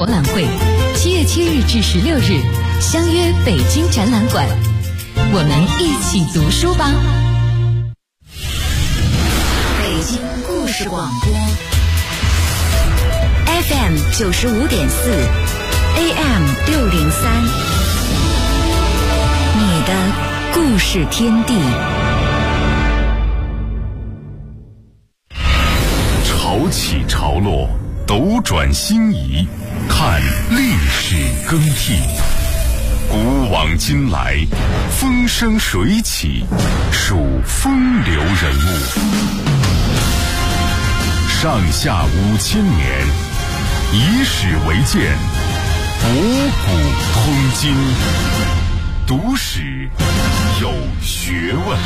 览会，7月7日至16日，相约北京展览馆，我们一起读书吧。北京故事广播 FM 95.4 AM 603，你的故事天地。 潮起潮落，斗转星移，看历史更替。古往今来，风生水起，数风流人物。上下5000年，以史为鉴，博古通今。读史有学问。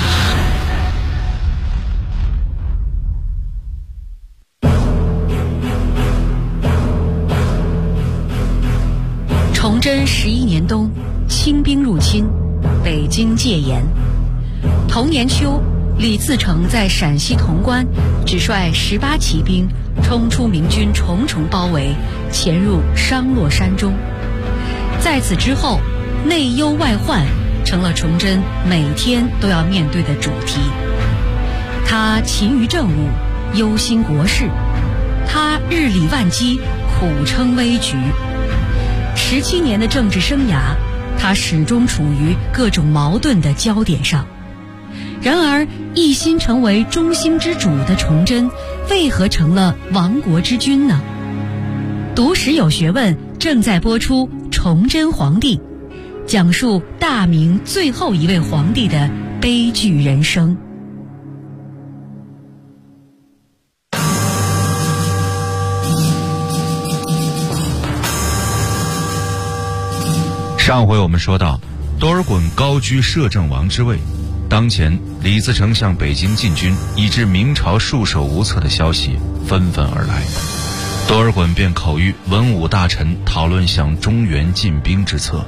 崇祯11年冬，清兵入侵，北京戒严。同年秋，李自成在陕西潼关只率18骑兵冲出明军重重包围，潜入商洛山中。在此之后，内忧外患成了崇祯每天都要面对的主题。他勤于政务，忧心国事；他日理万机，苦撑危局。17年的政治生涯，他始终处于各种矛盾的焦点上。然而，一心成为中兴之主的崇祯，为何成了亡国之君呢？读史有学问正在播出《崇祯皇帝》，讲述大明最后一位皇帝的悲剧人生。 上回我们说到，多尔衮高居摄政王之位，当前李自成向北京进军，以致明朝束手无策的消息纷纷而来。多尔衮便口谕文武大臣讨论向中原进兵之策。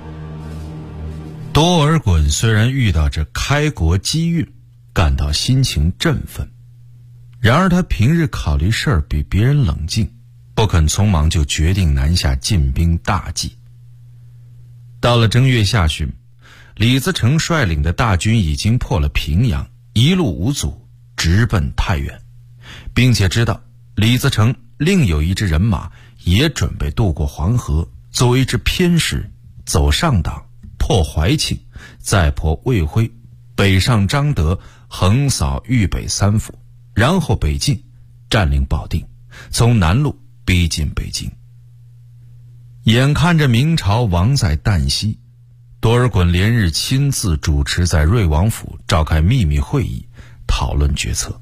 多尔衮虽然遇到这开国机遇，感到心情振奋，然而他平日考虑事儿比别人冷静，不肯匆忙就决定南下进兵大计。到了正月下旬，李自成率领的大军已经破了平阳，一路无阻直奔太原，并且知道李自成另有一支人马也准备渡过黄河，作为一支偏师，走上党，破怀庆，再破魏辉，北上张德，横扫豫北3府，然后北进，占领保定，从南路逼近北京。眼看着明朝亡在旦夕，多尔衮连日亲自主持在瑞王府召开秘密会议，讨论决策。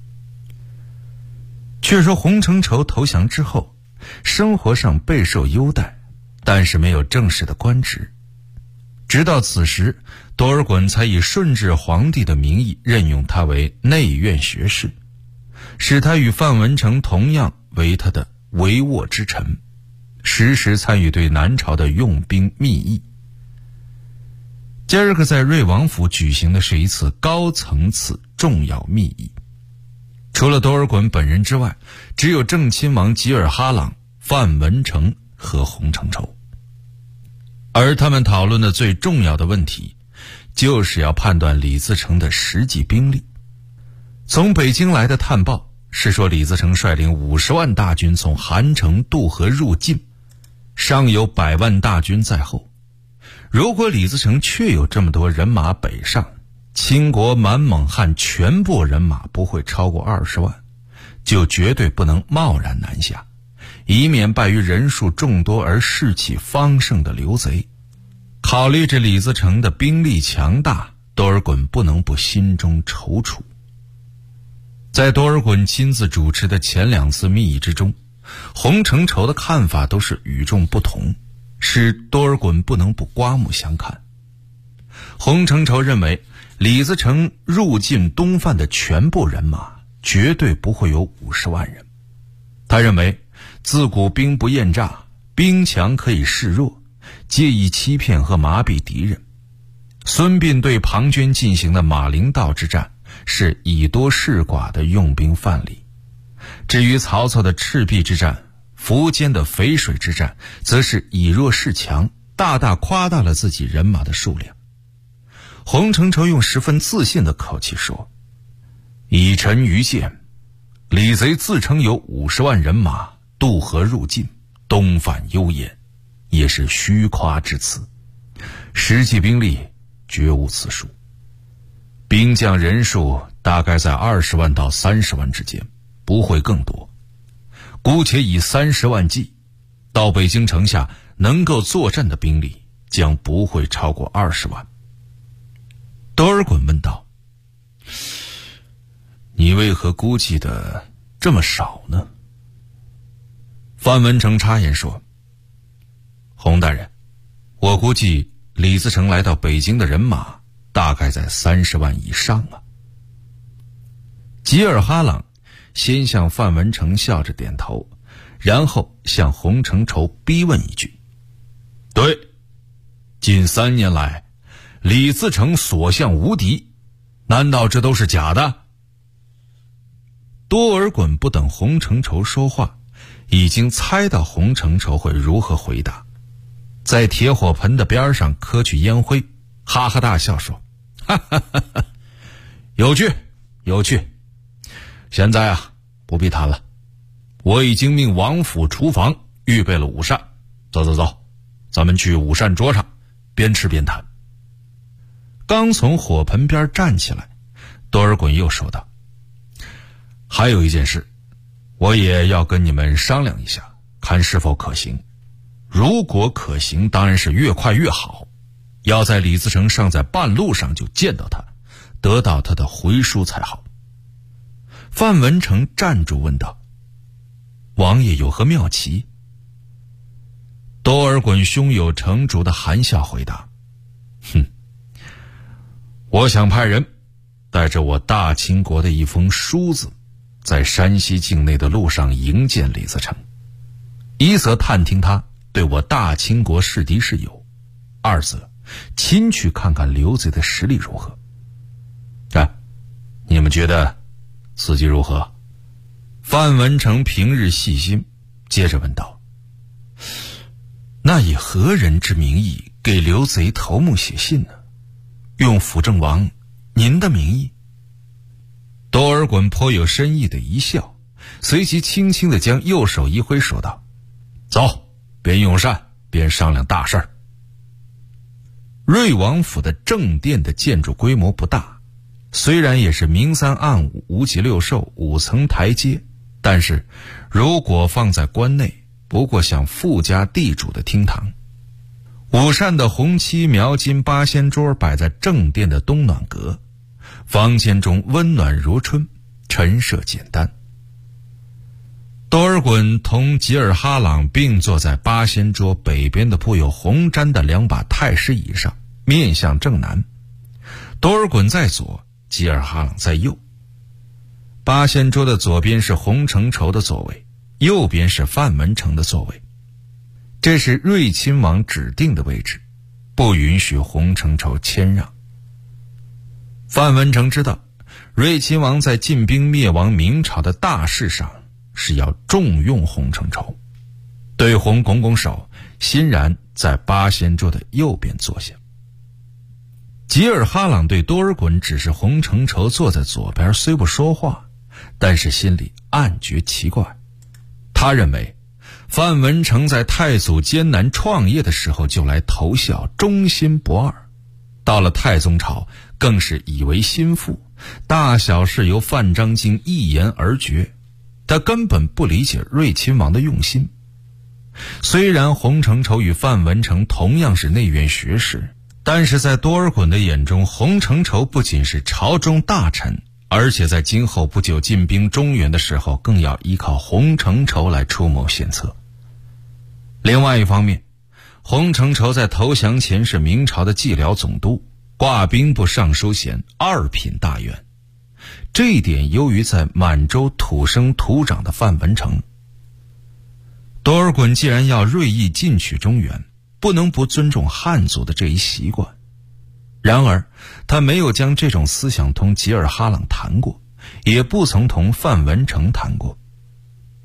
却说洪承畴投降之后，生活上备受优待，但是没有正式的官职。直到此时，多尔衮才以顺治皇帝的名义任用他为内院学士，使他与范文成同样为他的帷幄之臣，时时参与对南朝的用兵密议。今儿个在瑞王府举行的是一次高层次重要密议，除了多尔衮本人之外，只有正亲王吉尔哈朗、范文成和洪承畴。而他们讨论的最重要的问题，就是要判断李自成的实际兵力。从北京来的探报是说，李自成率领50万大军从韩城渡河入晋，尚有100万大军在后。如果李自成确有这么多人马北上，倾国满蒙汉全部人马不会超过20万，就绝对不能贸然南下，以免败于人数众多而士气方盛的刘贼。考虑着李自成的兵力强大，多尔衮不能不心中踌躇。在多尔衮亲自主持的前2次密议之中，洪承畴的看法都是与众不同，使多尔衮不能不刮目相看。洪承畴认为，李自成入晋东犯的全部人马绝对不会有50万人。他认为，自古兵不厌诈，兵强可以示弱，借以欺骗和麻痹敌人。孙膑对庞涓进行的马陵道之战是以多示寡的用兵范例。至于曹操的赤壁之战， 苻坚的淝水之战则是以弱势强，大大夸大了自己人马的数量。洪承畴用十分自信的口气说：以臣愚见，李贼自称有50万人马渡河入晋，东返幽燕，也是虚夸之词，实际兵力绝无此数，兵将人数大概在20万到30万之间，不会更多。姑且以30万计，到北京城下能够作战的兵力将不会超过20万。多尔衮问道：你为何估计的这么少呢？范文成插言说：洪大人，我估计李自成来到北京的人马大概在30万以上啊。吉尔哈朗先向范文成笑着点头，然后向洪承畴逼问一句：对，近3年来李自成所向无敌，难道这都是假的？多尔衮不等洪承畴说话，已经猜到洪承畴会如何回答，在铁火盆的边上磕去烟灰，哈哈大笑说：哈哈哈哈，有趣有趣，现在啊不必谈了，我已经命王府厨房预备了午膳，走走走，咱们去午膳桌上边吃边谈。刚从火盆边站起来，多尔衮又说道：还有一件事，我也要跟你们商量一下，看是否可行。如果可行，当然是越快越好，要在李自成尚在半路上就见到他，得到他的回书才好。范文成站住问道：王爷有何妙棋？多尔衮胸有成竹的含笑回答：哼，我想派人带着我大清国的一封书子，在山西境内的路上迎见李自成，一则探听他对我大清国是敌是友，二则亲去看看刘贼的实力如何。你们觉得此计如何？范文成平日细心，接着问道：那以何人之名义给刘贼头目写信呢？用辅政王您的名义？多尔衮颇有深意的一笑，随即轻轻地将右手一挥，说道：走，边用膳边商量大事儿。瑞王府的正殿的建筑规模不大，虽然也是明3暗5、5脊6兽5层台阶，但是如果放在关内，不过像富家地主的厅堂。午膳的红漆描金八仙桌摆在正殿的东暖阁，房间中温暖如春，陈设简单。多尔衮同吉尔哈朗并坐在八仙桌北边的铺有红毡的2把太师椅上，面向正南。多尔衮在左，吉尔哈朗在右。八仙桌的左边是洪承畴的座位，右边是范文成的座位。这是睿亲王指定的位置，不允许洪承畴谦让。范文成知道，睿亲王在进兵灭亡明朝的大事上是要重用洪承畴，对洪拱拱手，欣然在八仙桌的右边坐下。吉尔哈朗对多尔衮指示洪承畴坐在左边，虽不说话，但是心里暗觉奇怪。他认为范文成在太祖艰难创业的时候就来投效，忠心不二，到了太宗朝更是以为心腹，大小事由范章京一言而决，他根本不理解睿亲王的用心。虽然洪承畴与范文成同样是内院学士，但是在多尔衮的眼中，洪承畴不仅是朝中大臣，而且在今后不久进兵中原的时候，更要依靠洪承畴来出谋献策。另外一方面，洪承畴在投降前是明朝的蓟辽总督，挂兵部尚书衔，2品大员。这一点优于在满洲土生土长的范文成。多尔衮既然要锐意进取中原，不能不尊重汉族的这一习惯。然而他没有将这种思想同吉尔哈朗谈过，也不曾同范文成谈过。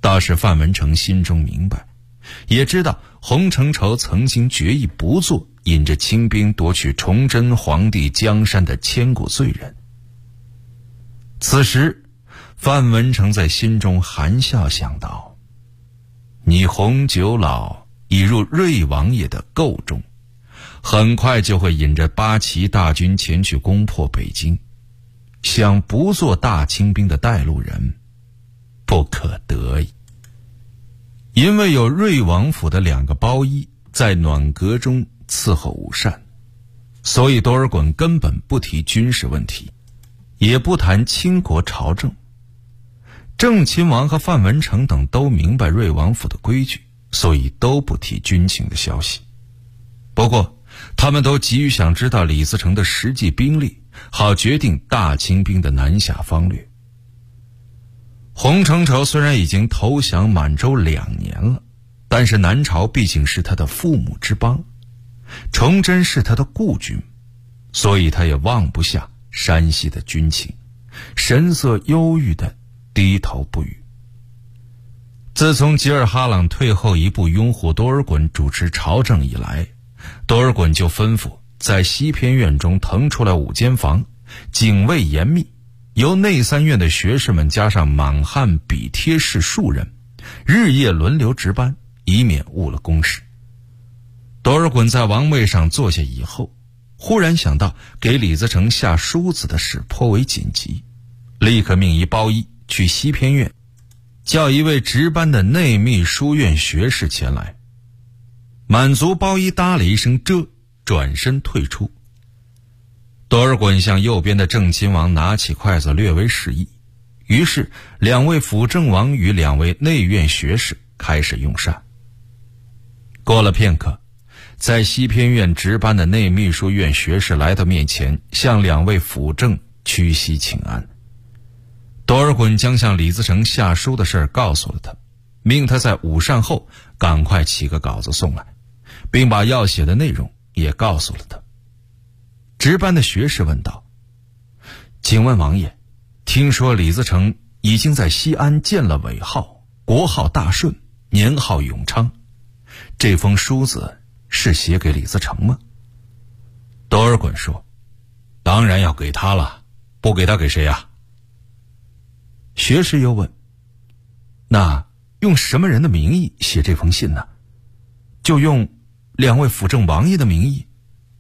倒是范文成心中明白，也知道洪承畴曾经决意不做引着清兵夺取崇祯皇帝江山的千古罪人。此时范文成在心中含笑想到，你洪九老已入瑞王爷的构中，很快就会引着八旗大军前去攻破北京，想不做大清兵的带路人，不可得矣。因为有瑞王府的2个包衣在暖阁中伺候午膳，所以多尔衮根本不提军事问题，也不谈倾国朝政。郑亲王和范文成等都明白瑞王府的规矩，所以都不提军情的消息。不过他们都急于想知道李自成的实际兵力，好决定大清兵的南下方略。洪承畴虽然已经投降满洲2年了，但是南朝毕竟是他的父母之邦，崇祯是他的故君，所以他也忘不下山西的军情，神色忧郁地低头不语。自从吉尔哈朗退后一步拥护多尔衮主持朝政以来，多尔衮就吩咐在西偏院中腾出来5间房，警卫严密，由内3院的学士们加上满汉笔帖士数人，日夜轮流值班，以免误了公事。多尔衮在王位上坐下以后，忽然想到给李自成下书子的事颇为紧急，立刻命一包衣去西偏院，叫一位值班的内秘书院学士前来。满族包衣答了一声这，转身退出。多尔衮向右边的郑亲王拿起筷子略为示意，于是2位辅政王与2位内院学士开始用膳。过了片刻，在西偏院值班的内秘书院学士来到面前，向2位辅政屈膝请安。多尔衮将向李自成下书的事告诉了他，命他在午膳后赶快起个稿子送来，并把要写的内容也告诉了他。值班的学士问道：请问王爷，听说李自成已经在西安建了尾号，国号大顺，年号永昌，这封书子是写给李自成吗？多尔衮说：当然要给他了，不给他给谁啊？学士又问：那用什么人的名义写这封信呢？就用2位辅政王爷的名义。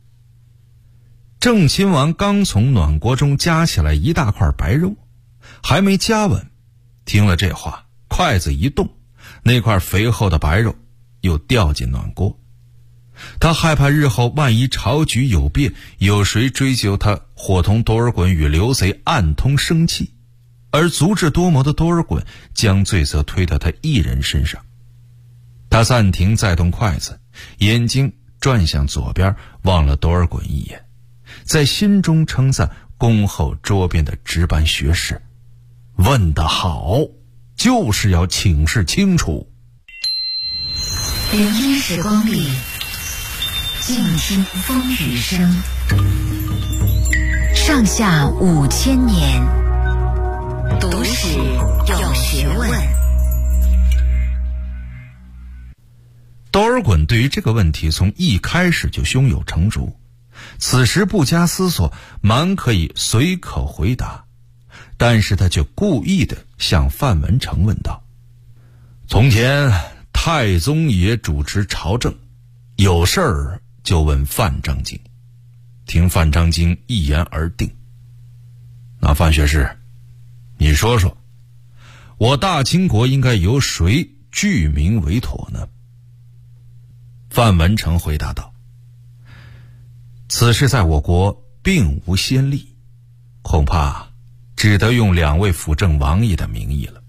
郑亲王刚从暖锅中夹起来一大块白肉，还没夹稳，听了这话，筷子一动，那块肥厚的白肉又掉进暖锅。他害怕日后万一朝局有变，有谁追究他伙同多尔衮与刘贼暗通生气，而足智多谋的多尔衮将罪责推到他一人身上。他暂停再动筷子，眼睛转向左边，望了多尔衮一眼，在心中称赞恭候桌边的值班学士：问得好，就是要请示清楚。 聆听时光里，静听风雨声，上下5000年，读史有学问。 多尔衮对于这个问题从一开始就胸有成竹，此时不加思索，蛮可以随口回答，但是他却故意的向范文成问道：从前太宗爷主持朝政，有事儿就问范章京，听范章京一言而定。那范学士，你说说，我大清国应该由谁据名为妥呢？范文成回答道：此事在我国并无先例，恐怕只得用2位辅政王爷的名义了。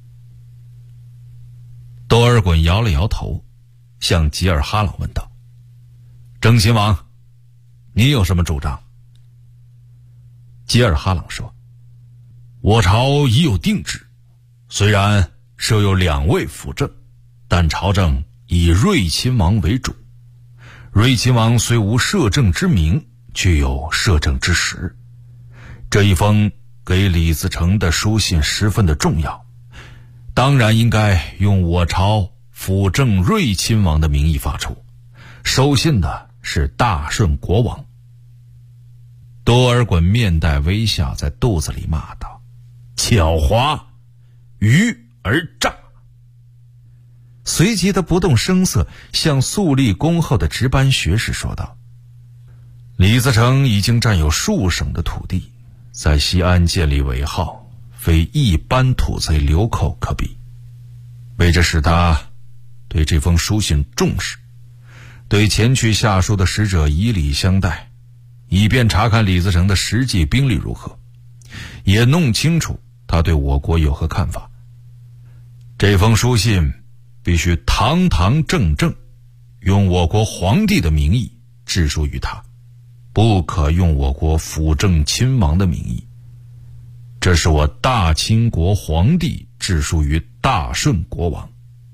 多尔衮摇了摇头，向吉尔哈朗问道：郑亲王，你有什么主张？吉尔哈朗说：我朝已有定制，虽然设有2位辅政，但朝政以睿亲王为主。睿亲王虽无摄政之名，却有摄政之实。这一封给李自成的书信十分的重要， 当然应该用我朝辅政睿亲王的名义发出，收信的是大顺国王。多尔衮面带微笑，在肚子里骂道：狡猾，愚而诈。随即他不动声色，向肃立恭厚的值班学士说道：李自成已经占有数省的土地，在西安建立尾号，非一般土贼流寇可比。为着使他对这封书信重视，对前去下书的使者以礼相待，以便查看李自成的实际兵力如何，也弄清楚他对我国有何看法。这封书信必须堂堂正正，用我国皇帝的名义致书于他，不可用我国辅政亲王的名义。这是我大清国皇帝致书于大顺国王。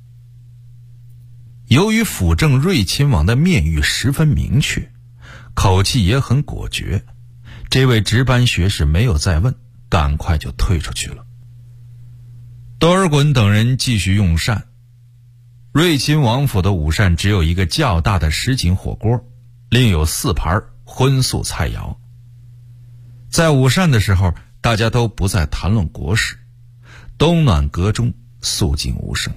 由于辅政睿亲王的面谕十分明确，口气也很果决，这位值班学士没有再问，赶快就退出去了。多尔衮等人继续用膳。睿亲王府的午膳只有一个较大的什锦火锅，另有4盘荤素菜肴。在午膳的时候，大家都不再谈论国事，冬暖阁中肃静无声。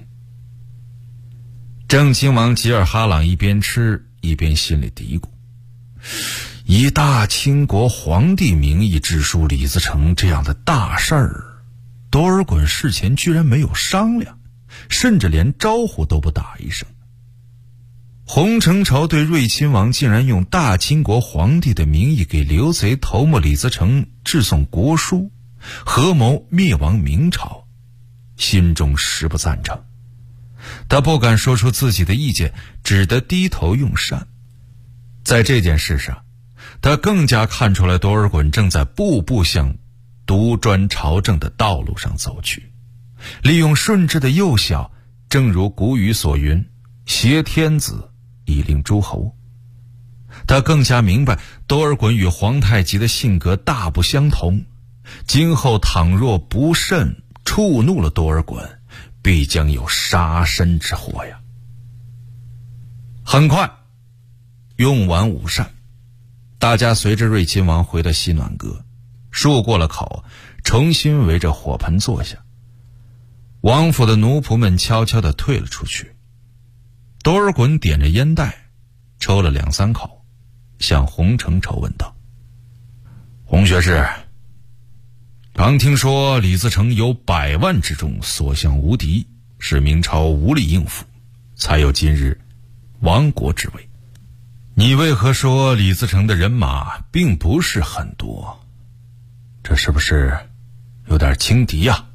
正亲王吉尔哈朗一边吃一边心里嘀咕：以大清国皇帝名义致书李自成这样的大事儿，多尔衮事前居然没有商量，甚至连招呼都不打一声。洪承畴对睿亲王竟然用大清国皇帝的名义给刘贼头目李自成致送国书，合谋灭亡明朝，心中实不赞成。他不敢说出自己的意见，只得低头用膳。在这件事上，他更加看出来多尔衮正在步步向独专朝政的道路上走去，利用顺治的幼小，正如古语所云：挟天子以令诸侯。他更加明白多尔衮与皇太极的性格大不相同，今后倘若不慎触怒了多尔衮，必将有杀身之祸呀。很快用完午膳，大家随着睿亲王回到西暖阁，漱过了口，重新围着火盆坐下。王府的奴仆们悄悄地退了出去。多尔衮点着烟袋，抽了2、3口，向洪承畴问道：洪学士，刚听说李自成有100万之众，所向无敌，使明朝无力应付，才有今日亡国之危。你为何说李自成的人马并不是很多？这是不是有点轻敌呀？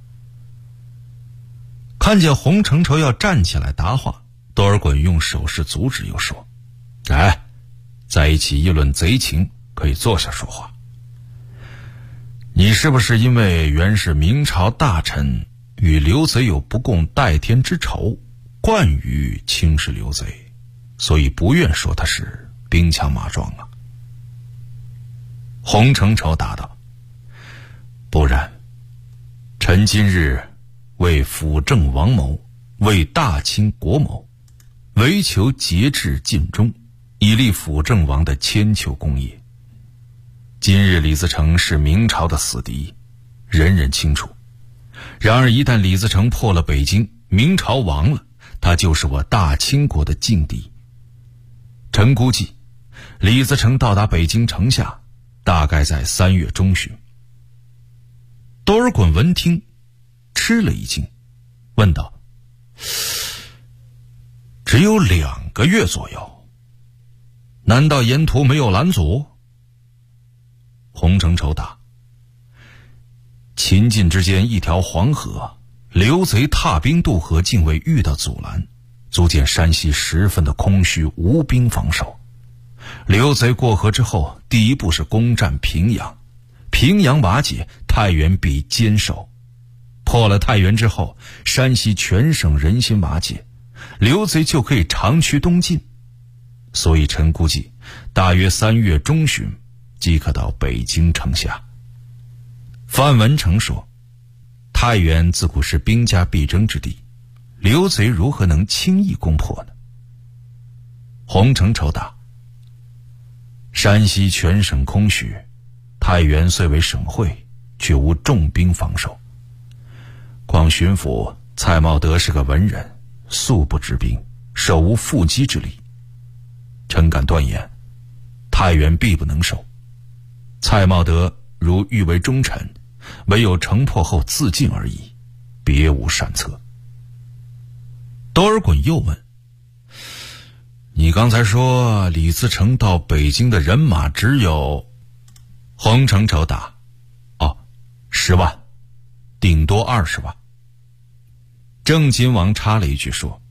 看见洪承畴要站起来答话，多尔衮用手势阻止，又说：在一起议论贼情，可以坐下说话。你是不是因为原是明朝大臣与刘贼有不共戴天之仇，惯于轻视刘贼，所以不愿说他是兵强马壮啊？洪承畴答道：不然，臣今日为辅政王谋，为大清国谋，唯求节制尽忠，以立辅政王的千秋功业。今日李自成是明朝的死敌，人人清楚。然而一旦李自成破了北京，明朝亡了，他就是我大清国的劲敌。臣估计李自成到达北京城下，大概在3月中旬。多尔衮闻听吃了一惊，问道：只有2个月左右，难道沿途没有拦阻？洪承畴答：秦晋之间一条黄河，刘贼踏兵渡河，竟未遇到阻拦，足见山西十分的空虚，无兵防守。刘贼过河之后，第一步是攻占平阳，平阳瓦解，太原必坚守。破了太原之后，山西全省人心瓦解，刘贼就可以长驱东进。所以臣估计大约3月中旬即可到北京城下。范文成说： 太原自古是兵家必争之地，刘贼如何能轻易攻破呢？洪承畴答：山西全省空虚，太原虽为省会，却无重兵防守。况巡抚蔡茂德是个文人，素不知兵，手无缚鸡之力。臣敢断言，太原必不能守。蔡茂德如欲为忠臣，唯有城破后自尽而已，别无善策。多尔衮又问：你刚才说李自成到北京的人马只有？洪承畴答：10万，顶多20万。郑亲王插了一句说：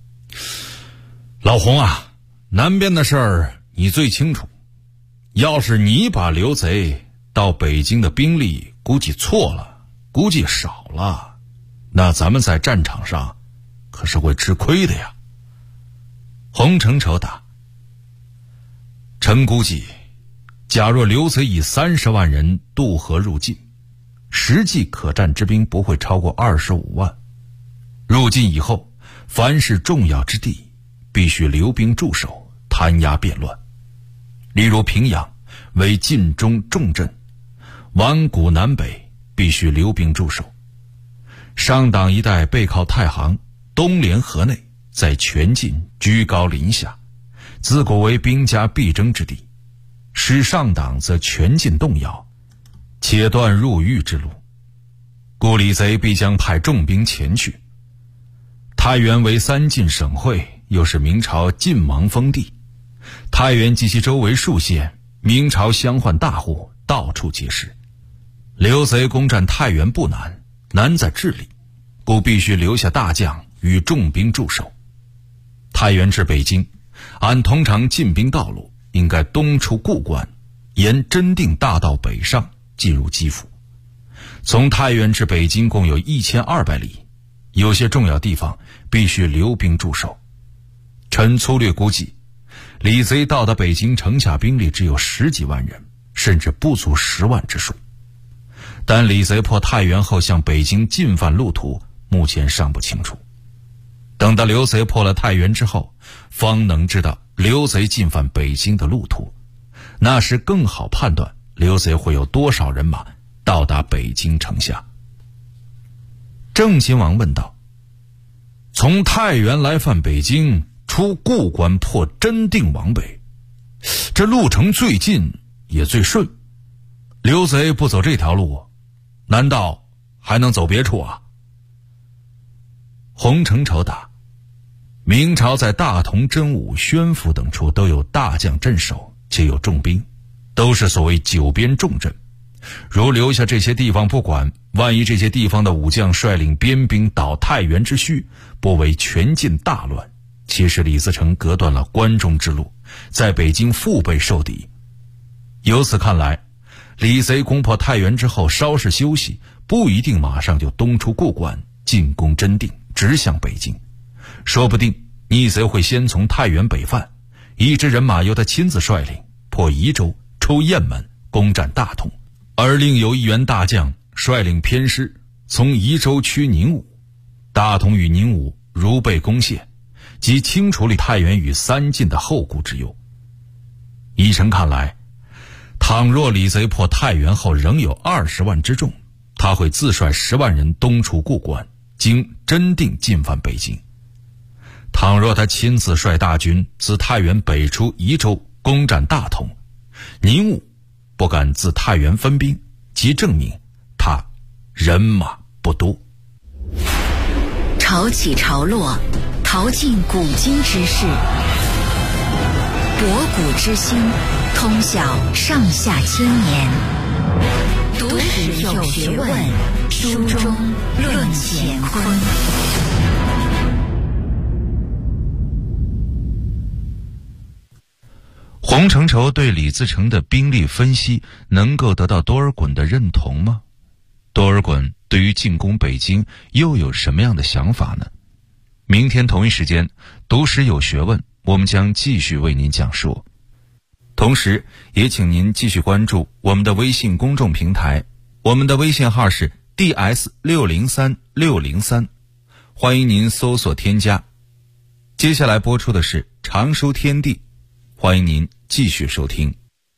老洪啊，南边的事儿你最清楚，要是你把刘贼到北京的兵力估计错了，估计少了，那咱们在战场上可是会吃亏的呀。洪承畴答：臣估计，假若刘贼以30万人渡河入晋，实际可战之兵不会超过25万。入晋以后，凡是重要之地，必须留兵驻守，弹压变乱。例如平阳为晋中重镇，宛谷南北必须留兵驻守。上党一带背靠太行，东连河内，在全晋居高临下，自古为兵家必争之地。使上党则全晋动摇，切断入豫之路，故李贼必将派重兵前去。太原为3晋省会，又是明朝晋王封地，太原及其周围数县，明朝乡宦大户到处皆是。刘贼攻占太原不难，难在智力，故必须留下大将与重兵驻守。太原至北京，按通常进兵道路，应该东出固关，沿真定大道北上，进入基辅。从太原至北京共有1200里，有些重要地方必须留兵驻守。臣粗略估计，李贼到达北京城下兵力只有10几万人，甚至不足10万之数。但李贼破太原后向北京进犯路途，目前尚不清楚。等到刘贼破了太原之后，方能知道刘贼进犯北京的路途，那时更好判断刘贼会有多少人马到达北京城下。郑亲王问道：从太原来犯北京，出固关破真定往北，这路程最近也最顺，刘贼不走这条路，难道还能走别处啊？洪承畴答：明朝在大同、真武、宣府等处都有大将镇守，且有重兵，都是所谓九边重镇。如留下这些地方不管，万一这些地方的武将率领边兵倒太原之虚，不为全晋大乱，其实李自成隔断了关中之路，在北京腹背受敌。由此看来，李贼攻破太原之后稍事休息，不一定马上就东出固关，进攻真定，直向北京。说不定逆贼会先从太原北犯，一支人马由他亲自率领，破宜州，出雁门，攻占大同，而另有一员大将率领偏师从宜州驱宁武。大同与宁武如被攻陷，即清除了太原与3晋的后顾之忧。依臣看来，倘若李贼破太原后仍有20万之众，他会自率10万人东出固关，经真定进犯北京。倘若他亲自率大军自太原北出宜州，攻占大同，宁武不敢自太原分兵，即证明他人马不多。 潮起潮落，淘尽古今之事，博古之心，通晓上下千年。读史有学问，书中论乾坤。 洪承畴对李自成的兵力分析能够得到多尔衮的认同吗？多尔衮对于进攻北京又有什么样的想法呢？明天同一时间，读史有学问，我们将继续为您讲述。同时也请您继续关注我们的微信公众平台，我们的微信号是 DS603603，欢迎您搜索添加。接下来播出的是常书天地，欢迎您继续收听。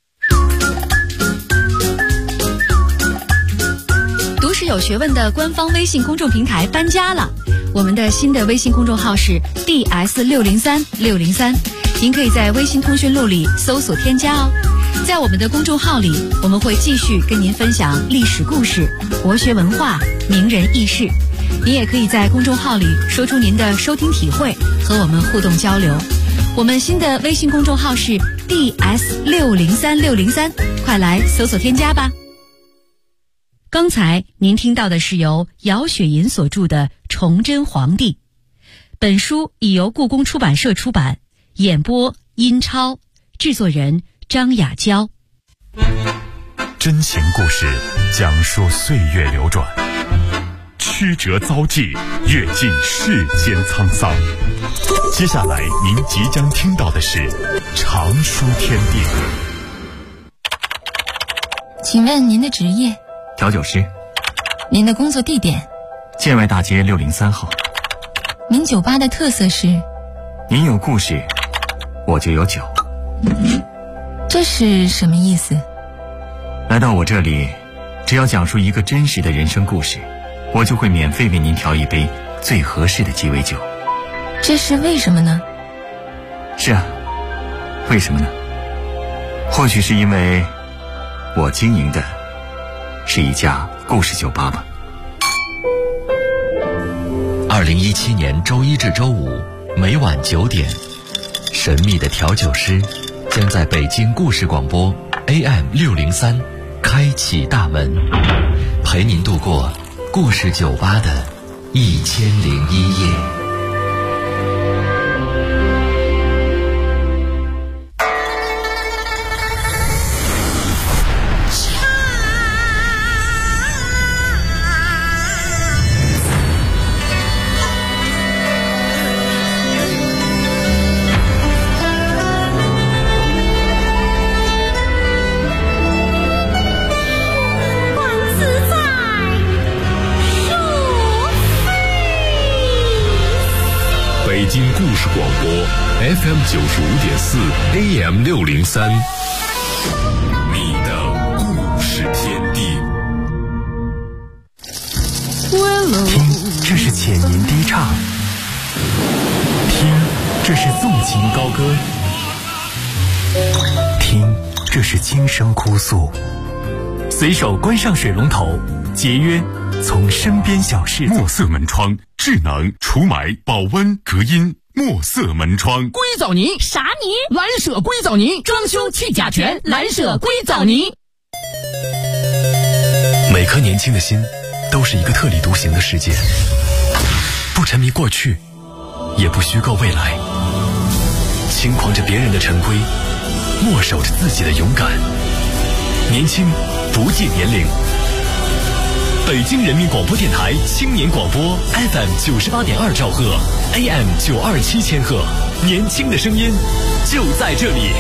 读史有学问的官方微信公众平台搬家了，我们的新的微信公众号是 DS603603，您可以在微信通讯录里搜索添加哦。在我们的公众号里，我们会继续跟您分享历史故事、国学文化、名人轶事。您也可以在公众号里说出您的收听体会，和我们互动交流。我们新的微信公众号是 DS603603，快来搜索添加吧。刚才您听到的是由姚雪银所著的《崇祯皇帝》，本书已由故宫出版社出版，演播殷超，制作人张雅娇。 真情故事讲述岁月流转，曲折遭际，阅尽世间沧桑。接下来您即将听到的是常书天地。 请问您的职业？ 调酒师。 您的工作地点？ 建外大街603号。 您酒吧的特色是？ 您有故事，我就有酒。 这是什么意思？ 来到我这里，只要讲述一个真实的人生故事，我就会免费为您调一杯最合适的鸡尾酒。 这是为什么呢？ 是啊，为什么呢？或许是因为我经营的是一家故事酒吧吧。 2017年周一至周五每晚9点，神秘的调酒师将在北京故事广播 AM603 开启大门，陪您度过故事酒吧的1001夜。 北京故事广播 FM95.4 AM603， 你的故事天地。 听，这是浅吟低唱；听，这是纵情高歌；听，这是轻声哭诉。随手关上水龙头，节约从身边小事。 墨色门窗，智能除霾、保温、隔音。墨色门窗， 硅藻泥啥泥？蓝舍硅藻泥，装修去甲醛，蓝舍硅藻泥。 每颗年轻的心都是一个特立独行的世界，不沉迷过去，也不虚构未来，轻狂着别人的陈规，默守着自己的勇敢。年轻不计年龄。北京人民广播电台青年广播 FM98.2 兆赫 AM927千赫，年轻的声音就在这里。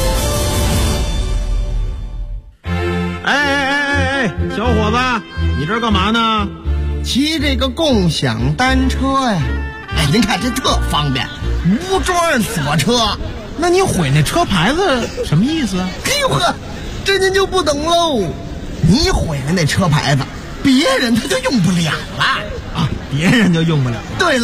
哎，小伙子，你这干嘛呢？ 骑这个共享单车呀。哎，您看这特方便，无桩锁车。 那你毁那车牌子什么意思啊？ 哎呦呵，这您就不懂喽。你毁了那车牌子，别人他就用不了了啊，别人就用不了了。 对了。